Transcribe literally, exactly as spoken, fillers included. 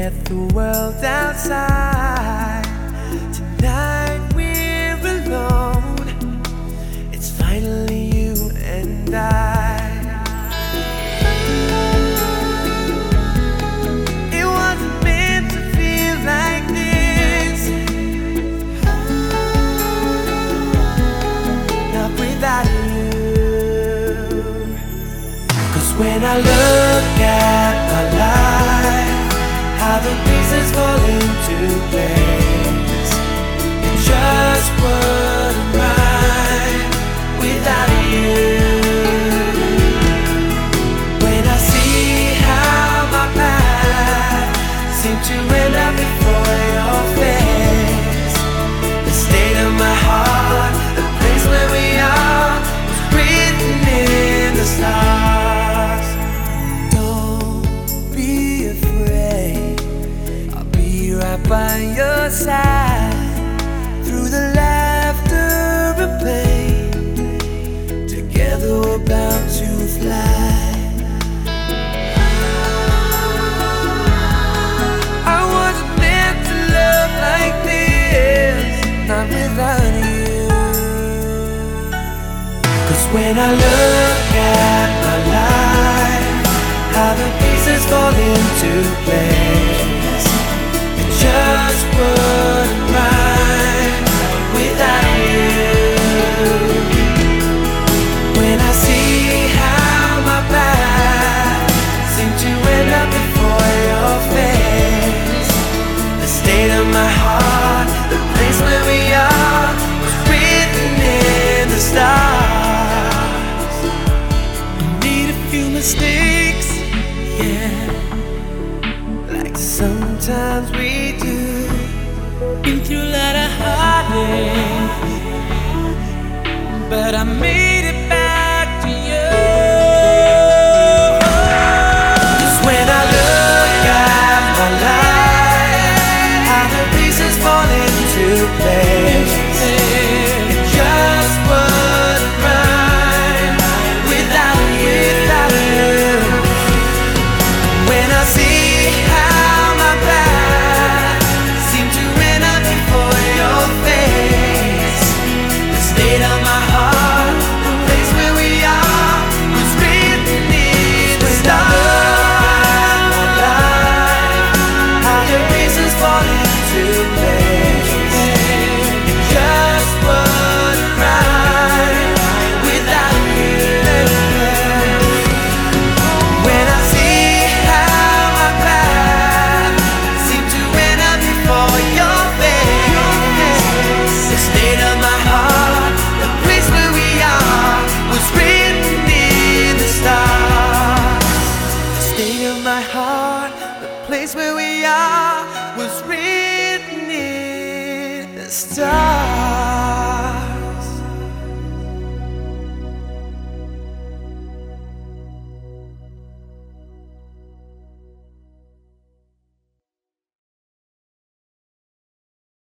forget the world outside. Tonight we're alone. It's finally you and I. It wasn't meant to feel like this, not without you. 'Cause when I look at my life, how the pieces fall into place, it just wouldn't right without you. When I see how my path seemed to end up before your face, the state of my heart, the place where we are, was written in the stars. Don't be afraid, I'll be right by your side, through the laughter and pain. Together we're bound to fly. I wasn't meant to love like this, not without you. 'Cause when I look at my life, how the pieces fall into place, it just wouldn't right without you. When I see how my path seemed to end up before your face, the state of my heart, the place where we are, was written in the stars. I made a few mistakes, yeah, like sometimes we do. Been through a lot of heartache, but I made